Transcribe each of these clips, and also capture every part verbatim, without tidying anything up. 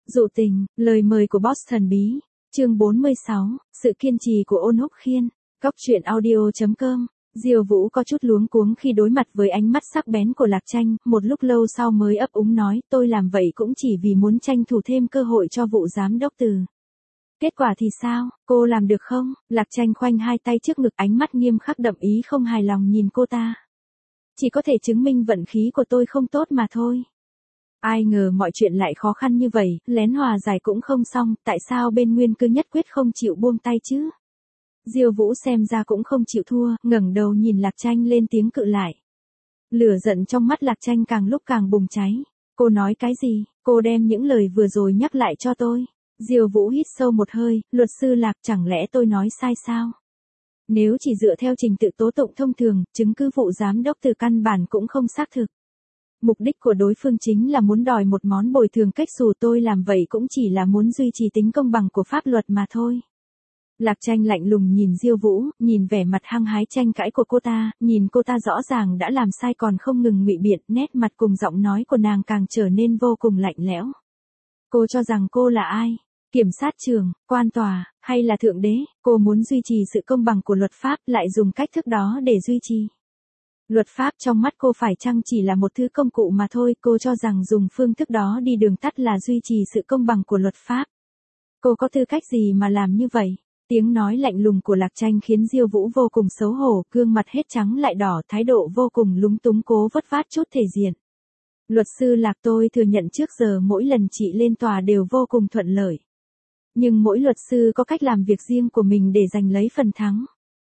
Dụ tình, lời mời của boss thần bí. Chương bốn mươi sáu, sự kiên trì của Ôn Húc Khiên. Cóc truyện audio chấm com. Diêu Vũ có chút luống cuống khi đối mặt với ánh mắt sắc bén của Lạc Tranh, một lúc lâu sau mới ấp úng nói, tôi làm vậy cũng chỉ vì muốn tranh thủ thêm cơ hội cho vụ giám đốc Từ. Kết quả thì sao, cô làm được không? Lạc Tranh khoanh hai tay trước ngực, ánh mắt nghiêm khắc đậm ý không hài lòng nhìn cô ta. Chỉ có thể chứng minh vận khí của tôi không tốt mà thôi. Ai ngờ mọi chuyện lại khó khăn như vậy, lén hòa giải cũng không xong, tại sao bên Nguyên cứ nhất quyết không chịu buông tay chứ? Diêu Vũ xem ra cũng không chịu thua, ngẩng đầu nhìn Lạc Tranh lên tiếng cự lại. Lửa giận trong mắt Lạc Tranh càng lúc càng bùng cháy. Cô nói cái gì? Cô đem những lời vừa rồi nhắc lại cho tôi. Diêu Vũ hít sâu một hơi, luật sư Lạc, chẳng lẽ tôi nói sai sao? Nếu chỉ dựa theo trình tự tố tụng thông thường, chứng cứ vụ giám đốc Từ căn bản cũng không xác thực. Mục đích của đối phương chính là muốn đòi một món bồi thường, cách xù tôi làm vậy cũng chỉ là muốn duy trì tính công bằng của pháp luật mà thôi. Lạc Tranh lạnh lùng nhìn Diêu Vũ, nhìn vẻ mặt hăng hái tranh cãi của cô ta, nhìn cô ta rõ ràng đã làm sai còn không ngừng ngụy biện, nét mặt cùng giọng nói của nàng càng trở nên vô cùng lạnh lẽo. Cô cho rằng cô là ai? Kiểm sát trưởng, quan tòa, hay là thượng đế? Cô muốn duy trì sự công bằng của luật pháp, lại dùng cách thức đó để duy trì. Luật pháp trong mắt cô phải chăng chỉ là một thứ công cụ mà thôi, cô cho rằng dùng phương thức đó đi đường tắt là duy trì sự công bằng của luật pháp. Cô có tư cách gì mà làm như vậy? Tiếng nói lạnh lùng của Lạc Tranh khiến Diêu Vũ vô cùng xấu hổ, gương mặt hết trắng lại đỏ, thái độ vô cùng lúng túng cố vất vát chút thể diện. Luật sư Lạc, tôi thừa nhận trước giờ mỗi lần chị lên tòa đều vô cùng thuận lợi. Nhưng mỗi luật sư có cách làm việc riêng của mình để giành lấy phần thắng.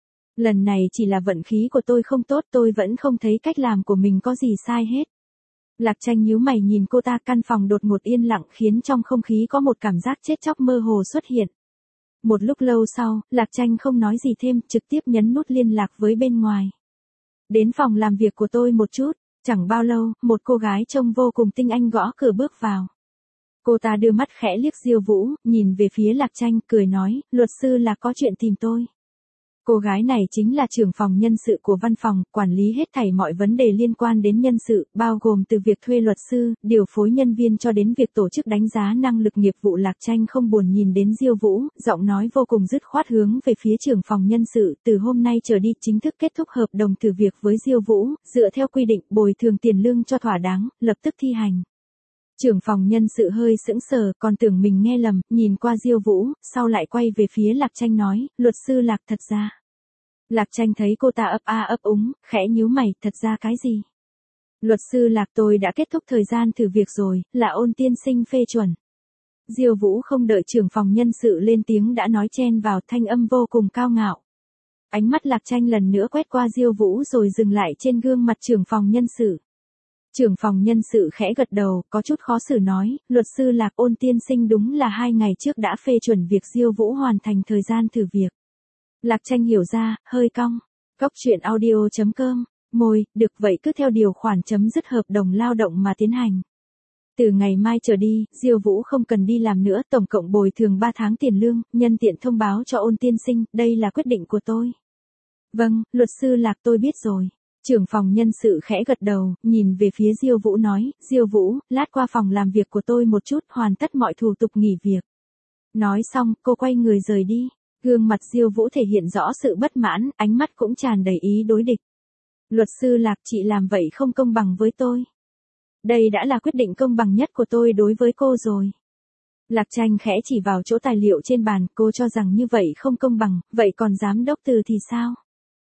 Lần này chỉ là vận khí của tôi không tốt, tôi vẫn không thấy cách làm của mình có gì sai hết. Lạc Tranh nhíu mày nhìn cô ta, căn phòng đột ngột yên lặng khiến trong không khí có một cảm giác chết chóc mơ hồ xuất hiện. Một lúc lâu sau, Lạc Tranh không nói gì thêm, trực tiếp nhấn nút liên lạc với bên ngoài. Đến phòng làm việc của tôi một chút. Chẳng bao lâu, một cô gái trông vô cùng tinh anh gõ cửa bước vào. Cô ta đưa mắt khẽ liếc Diêu Vũ, nhìn về phía Lạc Tranh, cười nói, luật sư Lạc có chuyện tìm tôi. Cô gái này chính là trưởng phòng nhân sự của văn phòng, quản lý hết thảy mọi vấn đề liên quan đến nhân sự, bao gồm từ việc thuê luật sư, điều phối nhân viên cho đến việc tổ chức đánh giá năng lực nghiệp vụ. Lạc Tranh không buồn nhìn đến Diêu Vũ, giọng nói vô cùng dứt khoát hướng về phía trưởng phòng nhân sự, từ hôm nay trở đi chính thức kết thúc hợp đồng thử việc với Diêu Vũ, dựa theo quy định bồi thường tiền lương cho thỏa đáng, lập tức thi hành. Trưởng phòng nhân sự hơi sững sờ, còn tưởng mình nghe lầm, nhìn qua Diêu Vũ, sau lại quay về phía Lạc Tranh nói, luật sư Lạc, thật ra. Lạc Tranh thấy cô ta ấp a ấp úng, khẽ nhíu mày, thật ra cái gì? Luật sư Lạc, tôi đã kết thúc thời gian thử việc rồi, là Ôn tiên sinh phê chuẩn. Diêu Vũ không đợi trưởng phòng nhân sự lên tiếng đã nói chen vào, thanh âm vô cùng cao ngạo. Ánh mắt Lạc Tranh lần nữa quét qua Diêu Vũ rồi dừng lại trên gương mặt trưởng phòng nhân sự. Trưởng phòng nhân sự khẽ gật đầu, có chút khó xử nói, luật sư Lạc, Ôn tiên sinh đúng là hai ngày trước đã phê chuẩn việc Diêu Vũ hoàn thành thời gian thử việc. Lạc Tranh hiểu ra, hơi cong. Cóc truyện audio chấm com. Môi, được vậy cứ theo điều khoản chấm dứt hợp đồng lao động mà tiến hành. Từ ngày mai trở đi, Diêu Vũ không cần đi làm nữa, tổng cộng bồi thường ba tháng tiền lương, nhân tiện thông báo cho Ôn tiên sinh, đây là quyết định của tôi. Vâng, luật sư Lạc, tôi biết rồi. Trưởng phòng nhân sự khẽ gật đầu, nhìn về phía Diêu Vũ nói, Diêu Vũ, lát qua phòng làm việc của tôi một chút, hoàn tất mọi thủ tục nghỉ việc. Nói xong, cô quay người rời đi. Gương mặt Diêu Vũ thể hiện rõ sự bất mãn, ánh mắt cũng tràn đầy ý đối địch. Luật sư Lạc, chị làm vậy không công bằng với tôi. Đây đã là quyết định công bằng nhất của tôi đối với cô rồi. Lạc Tranh khẽ chỉ vào chỗ tài liệu trên bàn, cô cho rằng như vậy không công bằng, vậy còn giám đốc Từ thì sao?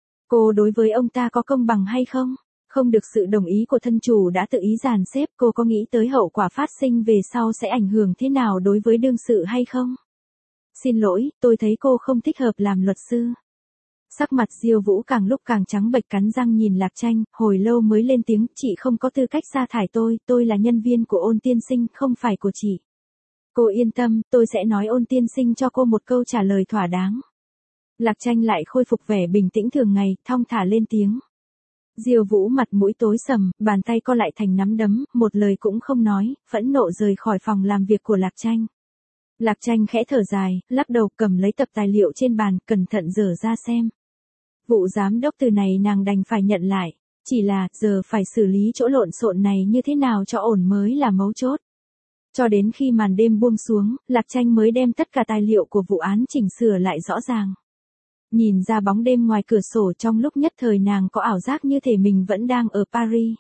Cô đối với ông ta có công bằng hay không? Không được sự đồng ý của thân chủ đã tự ý dàn xếp, cô có nghĩ tới hậu quả phát sinh về sau sẽ ảnh hưởng thế nào đối với đương sự hay không? Xin lỗi, tôi thấy cô không thích hợp làm luật sư. Sắc mặt Diêu Vũ càng lúc càng trắng bệch, cắn răng nhìn Lạc Tranh, hồi lâu mới lên tiếng, chị không có tư cách sa thải tôi, tôi là nhân viên của Ôn tiên sinh, không phải của chị. Cô yên tâm, tôi sẽ nói Ôn tiên sinh cho cô một câu trả lời thỏa đáng. Lạc Tranh lại khôi phục vẻ bình tĩnh thường ngày, thong thả lên tiếng. Diêu Vũ mặt mũi tối sầm, bàn tay co lại thành nắm đấm, một lời cũng không nói, phẫn nộ rời khỏi phòng làm việc của Lạc Tranh. Lạc Tranh khẽ thở dài, lắc đầu cầm lấy tập tài liệu trên bàn, cẩn thận dở ra xem. Vụ giám đốc Từ này nàng đành phải nhận lại, chỉ là giờ phải xử lý chỗ lộn xộn này như thế nào cho ổn mới là mấu chốt. Cho đến khi màn đêm buông xuống, Lạc Tranh mới đem tất cả tài liệu của vụ án chỉnh sửa lại rõ ràng. Nhìn ra bóng đêm ngoài cửa sổ, trong lúc nhất thời nàng có ảo giác như thể mình vẫn đang ở Paris.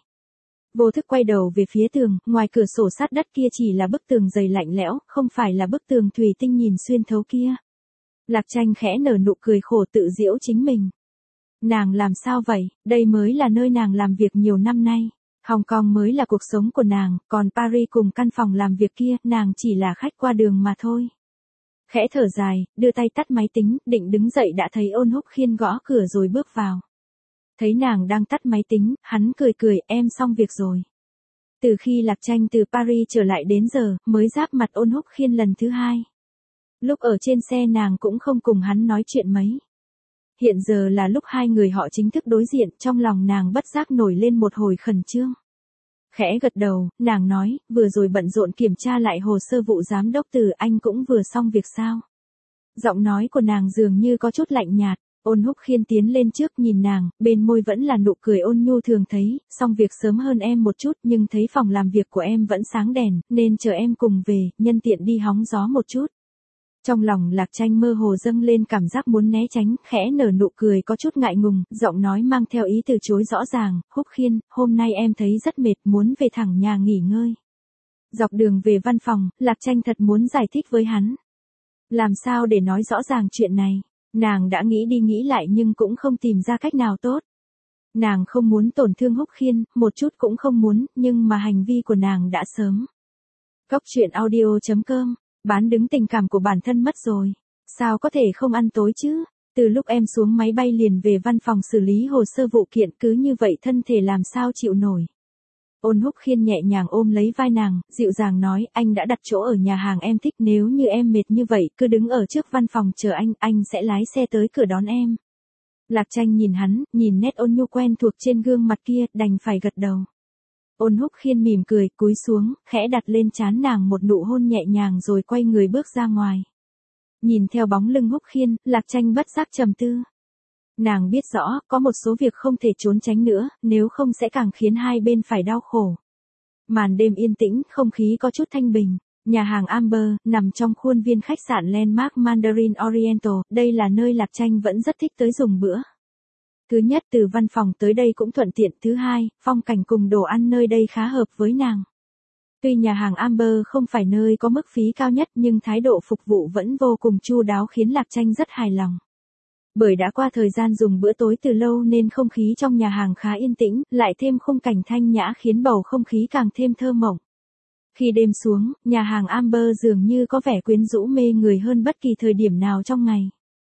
Vô thức quay đầu về phía tường, ngoài cửa sổ sát đất kia chỉ là bức tường dày lạnh lẽo, không phải là bức tường thủy tinh nhìn xuyên thấu kia. Lạc Tranh khẽ nở nụ cười khổ tự giễu chính mình. Nàng làm sao vậy, đây mới là nơi nàng làm việc nhiều năm nay. Hồng Kông mới là cuộc sống của nàng, còn Paris cùng căn phòng làm việc kia, nàng chỉ là khách qua đường mà thôi. Khẽ thở dài, đưa tay tắt máy tính, định đứng dậy đã thấy Ôn Húc Khiên gõ cửa rồi bước vào. Thấy nàng đang tắt máy tính, hắn cười cười, em xong việc rồi. Từ khi Lạc Tranh từ Paris trở lại đến giờ, mới giáp mặt Ôn Húc Khiên lần thứ hai. Lúc ở trên xe nàng cũng không cùng hắn nói chuyện mấy. Hiện giờ là lúc hai người họ chính thức đối diện, trong lòng nàng bất giác nổi lên một hồi khẩn trương. Khẽ gật đầu, nàng nói, vừa rồi bận rộn kiểm tra lại hồ sơ vụ giám đốc Từ, anh cũng vừa xong việc sao? Giọng nói của nàng dường như có chút lạnh nhạt. Ôn Húc Khiên tiến lên trước nhìn nàng, bên môi vẫn là nụ cười ôn nhu thường thấy, xong việc sớm hơn em một chút nhưng thấy phòng làm việc của em vẫn sáng đèn, nên chờ em cùng về, nhân tiện đi hóng gió một chút. Trong lòng Lạc Tranh mơ hồ dâng lên cảm giác muốn né tránh, khẽ nở nụ cười có chút ngại ngùng, giọng nói mang theo ý từ chối rõ ràng, Húc Khiên, hôm nay em thấy rất mệt, muốn về thẳng nhà nghỉ ngơi. Dọc đường về văn phòng, Lạc Tranh thật muốn giải thích với hắn. Làm sao để nói rõ ràng chuyện này? Nàng đã nghĩ đi nghĩ lại nhưng cũng không tìm ra cách nào tốt. Nàng không muốn tổn thương Húc Khiên, một chút cũng không muốn, nhưng mà hành vi của nàng đã sớm. Góc truyện audio chấm com, bán đứng tình cảm của bản thân mất rồi. Sao có thể không ăn tối chứ? Từ lúc em xuống máy bay liền về văn phòng xử lý hồ sơ vụ kiện, cứ như vậy thân thể làm sao chịu nổi. Ôn Húc Khiên nhẹ nhàng ôm lấy vai nàng, dịu dàng nói, anh đã đặt chỗ ở nhà hàng em thích, nếu như em mệt như vậy, cứ đứng ở trước văn phòng chờ anh, anh sẽ lái xe tới cửa đón em. Lạc Tranh nhìn hắn, nhìn nét ôn nhu quen thuộc trên gương mặt kia, đành phải gật đầu. Ôn Húc Khiên mỉm cười, cúi xuống, khẽ đặt lên trán nàng một nụ hôn nhẹ nhàng rồi quay người bước ra ngoài. Nhìn theo bóng lưng Húc Khiên, Lạc Tranh bất giác trầm tư. Nàng biết rõ, có một số việc không thể trốn tránh nữa, nếu không sẽ càng khiến hai bên phải đau khổ. Màn đêm yên tĩnh, không khí có chút thanh bình. Nhà hàng Amber, nằm trong khuôn viên khách sạn Landmark Mandarin Oriental, đây là nơi Lạc Tranh vẫn rất thích tới dùng bữa. Thứ nhất, từ văn phòng tới đây cũng thuận tiện. Thứ hai, phong cảnh cùng đồ ăn nơi đây khá hợp với nàng. Tuy nhà hàng Amber không phải nơi có mức phí cao nhất nhưng thái độ phục vụ vẫn vô cùng chu đáo khiến Lạc Tranh rất hài lòng. Bởi đã qua thời gian dùng bữa tối từ lâu nên không khí trong nhà hàng khá yên tĩnh, lại thêm khung cảnh thanh nhã khiến bầu không khí càng thêm thơ mộng. Khi đêm xuống, nhà hàng Amber dường như có vẻ quyến rũ mê người hơn bất kỳ thời điểm nào trong ngày.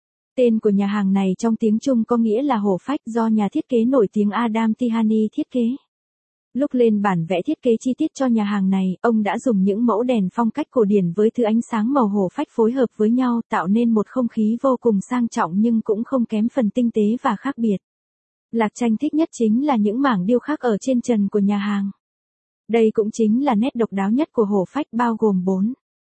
Tên của nhà hàng này trong tiếng Trung có nghĩa là hổ phách, do nhà thiết kế nổi tiếng Adam Tihany thiết kế. Lúc lên bản vẽ thiết kế chi tiết cho nhà hàng này, ông đã dùng những mẫu đèn phong cách cổ điển với thứ ánh sáng màu hổ phách phối hợp với nhau tạo nên một không khí vô cùng sang trọng nhưng cũng không kém phần tinh tế và khác biệt. Lạc Tranh thích nhất chính là những mảng điêu khắc ở trên trần của nhà hàng. Đây cũng chính là nét độc đáo nhất của hổ phách, bao gồm bốn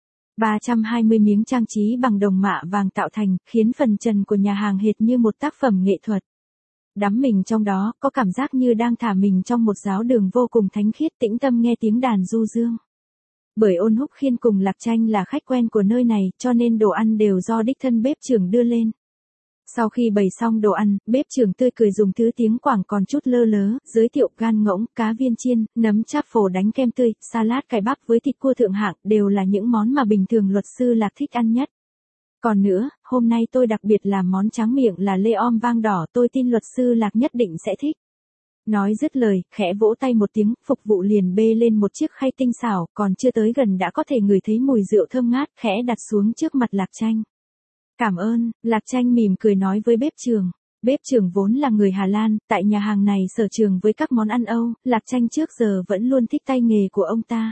ba trăm hai mươi miếng trang trí bằng đồng mạ vàng tạo thành, khiến phần trần của nhà hàng hệt như một tác phẩm nghệ thuật. Đắm mình trong đó, có cảm giác như đang thả mình trong một giáo đường vô cùng thánh khiết, tĩnh tâm nghe tiếng đàn du dương. Bởi Ôn Húc Khiên cùng Lạc Tranh là khách quen của nơi này, cho nên đồ ăn đều do đích thân bếp trưởng đưa lên. Sau khi bày xong đồ ăn, bếp trưởng tươi cười dùng thứ tiếng Quảng còn chút lơ lớ, giới thiệu gan ngỗng, cá viên chiên, nấm cháp phổ đánh kem tươi, salad cải bắp với thịt cua thượng hạng, đều là những món mà bình thường luật sư Lạc thích ăn nhất. Còn nữa, hôm nay tôi đặc biệt làm món tráng miệng là lê om vang đỏ, tôi tin luật sư Lạc nhất định sẽ thích. Nói dứt lời, khẽ vỗ tay một tiếng, phục vụ liền bê lên một chiếc khay tinh xảo, còn chưa tới gần đã có thể ngửi thấy mùi rượu thơm ngát, khẽ đặt xuống trước mặt Lạc Tranh. Cảm ơn, Lạc Tranh mỉm cười nói với bếp trưởng. Bếp trưởng vốn là người Hà Lan, tại nhà hàng này sở trường với các món ăn Âu, Lạc Tranh trước giờ vẫn luôn thích tay nghề của ông ta.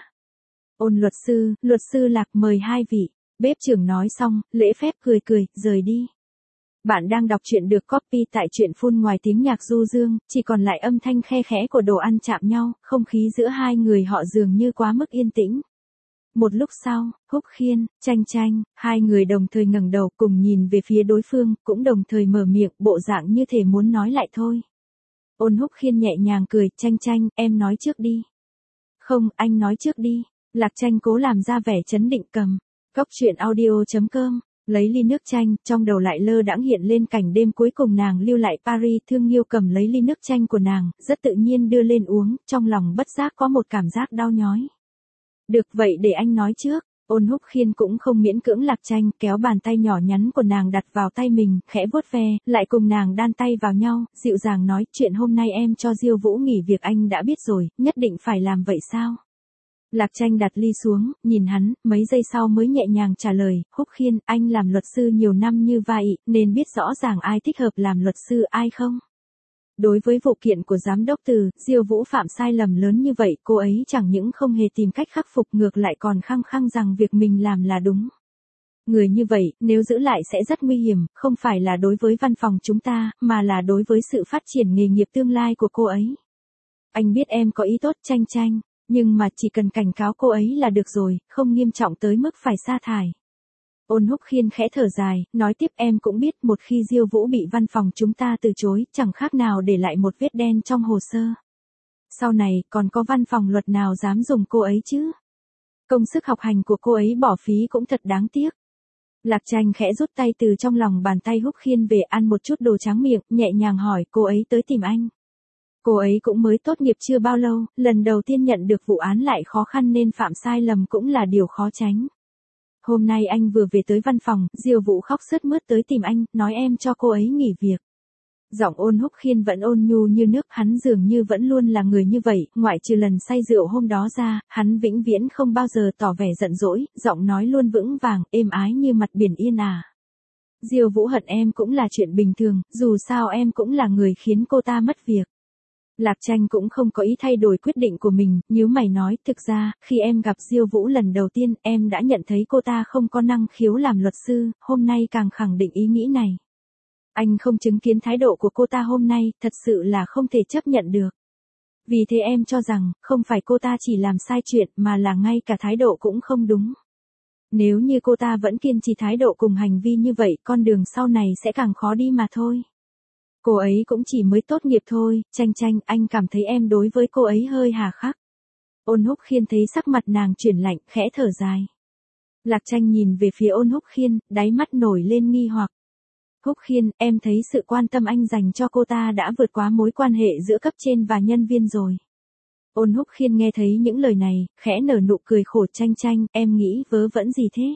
Ôn luật sư, luật sư Lạc mời hai vị. Bếp trưởng nói xong, lễ phép cười cười, rời đi. Bạn đang đọc truyện được copy tại truyện phun ngoài tiếng nhạc du dương, chỉ còn lại âm thanh khe khẽ của đồ ăn chạm nhau, không khí giữa hai người họ dường như quá mức yên tĩnh. Một lúc sau, Húc Khiên, Tranh Tranh, hai người đồng thời ngẩng đầu cùng nhìn về phía đối phương, cũng đồng thời mở miệng, bộ dạng như thể muốn nói lại thôi. Ôn Húc Khiên nhẹ nhàng cười, Tranh Tranh, em nói trước đi. Không, anh nói trước đi. Lạc Tranh cố làm ra vẻ trấn định cầm. Cốc truyện audio chấm com, lấy ly nước chanh, trong đầu lại lơ đãng hiện lên cảnh đêm cuối cùng nàng lưu lại Paris. Thương Nghiêu cầm lấy ly nước chanh của nàng, rất tự nhiên đưa lên uống, trong lòng bất giác có một cảm giác đau nhói. Được vậy để anh nói trước. Ôn Húc Khiên cũng không miễn cưỡng Lạc Tranh, kéo bàn tay nhỏ nhắn của nàng đặt vào tay mình, khẽ vuốt ve, lại cùng nàng đan tay vào nhau, dịu dàng nói, chuyện hôm nay em cho Diêu Vũ nghỉ việc anh đã biết rồi, nhất định phải làm vậy sao? Lạc Tranh đặt ly xuống, nhìn hắn, mấy giây sau mới nhẹ nhàng trả lời, Húc Khiên, anh làm luật sư nhiều năm như vậy, nên biết rõ ràng ai thích hợp làm luật sư ai không? Đối với vụ kiện của giám đốc Từ, Diêu Vũ phạm sai lầm lớn như vậy, cô ấy chẳng những không hề tìm cách khắc phục ngược lại còn khăng khăng rằng việc mình làm là đúng. Người như vậy, nếu giữ lại sẽ rất nguy hiểm, không phải là đối với văn phòng chúng ta, mà là đối với sự phát triển nghề nghiệp tương lai của cô ấy. Anh biết em có ý tốt Tranh Tranh, nhưng mà chỉ cần cảnh cáo cô ấy là được rồi, không nghiêm trọng tới mức phải sa thải. Ôn Húc Khiên khẽ thở dài, nói tiếp em cũng biết một khi Diêu Vũ bị văn phòng chúng ta từ chối, chẳng khác nào để lại một vết đen trong hồ sơ. Sau này, còn có văn phòng luật nào dám dùng cô ấy chứ? Công sức học hành của cô ấy bỏ phí cũng thật đáng tiếc. Lạc Tranh khẽ rút tay từ trong lòng bàn tay Húc Khiên về ăn một chút đồ tráng miệng, nhẹ nhàng hỏi cô ấy tới tìm anh. Cô ấy cũng mới tốt nghiệp chưa bao lâu, lần đầu tiên nhận được vụ án lại khó khăn nên phạm sai lầm cũng là điều khó tránh. Hôm nay anh vừa về tới văn phòng, Diêu Vũ khóc sướt mướt tới tìm anh, nói em cho cô ấy nghỉ việc. Giọng Ôn Húc Khiên vẫn ôn nhu như nước, hắn dường như vẫn luôn là người như vậy, ngoại trừ lần say rượu hôm đó ra, hắn vĩnh viễn không bao giờ tỏ vẻ giận dỗi, giọng nói luôn vững vàng, êm ái như mặt biển yên ả. Diêu Vũ hận em cũng là chuyện bình thường, dù sao em cũng là người khiến cô ta mất việc. Lạc Tranh cũng không có ý thay đổi quyết định của mình, nhíu mày nói, thực ra, khi em gặp Diêu Vũ lần đầu tiên, em đã nhận thấy cô ta không có năng khiếu làm luật sư, hôm nay càng khẳng định ý nghĩ này. Anh không chứng kiến thái độ của cô ta hôm nay, thật sự là không thể chấp nhận được. Vì thế em cho rằng, không phải cô ta chỉ làm sai chuyện mà là ngay cả thái độ cũng không đúng. Nếu như cô ta vẫn kiên trì thái độ cùng hành vi như vậy, con đường sau này sẽ càng khó đi mà thôi. Cô ấy cũng chỉ mới tốt nghiệp thôi, Tranh Tranh, anh cảm thấy em đối với cô ấy hơi hà khắc. Ôn Húc Khiên thấy sắc mặt nàng chuyển lạnh, khẽ thở dài. Lạc Tranh nhìn về phía Ôn Húc Khiên, đáy mắt nổi lên nghi hoặc. Húc Khiên, em thấy sự quan tâm anh dành cho cô ta đã vượt quá mối quan hệ giữa cấp trên và nhân viên rồi. Ôn Húc Khiên nghe thấy những lời này, khẽ nở nụ cười khổ. Tranh Tranh, em nghĩ vớ vẩn gì thế?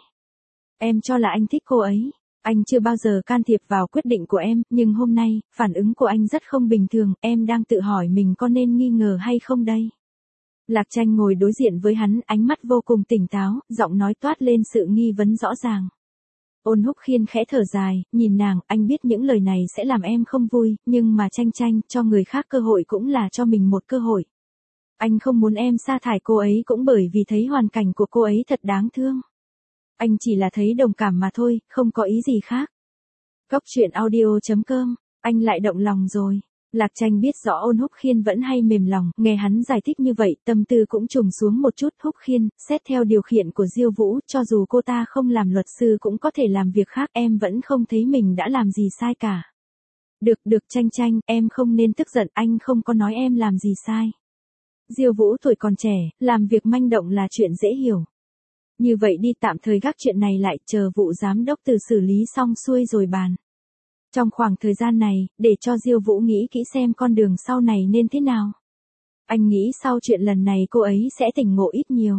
Em cho là anh thích cô ấy. Anh chưa bao giờ can thiệp vào quyết định của em, nhưng hôm nay, phản ứng của anh rất không bình thường, em đang tự hỏi mình có nên nghi ngờ hay không đây? Lạc Tranh ngồi đối diện với hắn, ánh mắt vô cùng tỉnh táo, giọng nói toát lên sự nghi vấn rõ ràng. Ôn Húc Khiên khẽ thở dài, nhìn nàng, anh biết những lời này sẽ làm em không vui, nhưng mà Tranh Tranh, cho người khác cơ hội cũng là cho mình một cơ hội. Anh không muốn em sa thải cô ấy cũng bởi vì thấy hoàn cảnh của cô ấy thật đáng thương. Anh chỉ là thấy đồng cảm mà thôi, không có ý gì khác. Cốc truyện audio chấm com, anh lại động lòng rồi. Lạc Tranh biết rõ Ôn Húc Khiên vẫn hay mềm lòng, nghe hắn giải thích như vậy, tâm tư cũng trùng xuống một chút. Húc Khiên, xét theo điều khiển của Diêu Vũ, cho dù cô ta không làm luật sư cũng có thể làm việc khác, em vẫn không thấy mình đã làm gì sai cả. Được, được Tranh Tranh, em không nên tức giận, anh không có nói em làm gì sai. Diêu Vũ tuổi còn trẻ, làm việc manh động là chuyện dễ hiểu. Như vậy đi, tạm thời gác chuyện này lại, chờ vụ giám đốc Từ xử lý xong xuôi rồi bàn. Trong khoảng thời gian này, để cho Diêu Vũ nghĩ kỹ xem con đường sau này nên thế nào. Anh nghĩ sau chuyện lần này cô ấy sẽ tỉnh ngộ ít nhiều.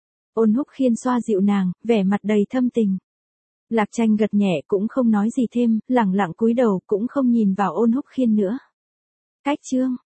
Ôn Húc Khiên xoa dịu nàng, vẻ mặt đầy thâm tình. Lạc Tranh gật nhẹ cũng không nói gì thêm, lẳng lặng cúi đầu cũng không nhìn vào Ôn Húc Khiên nữa. Cách chương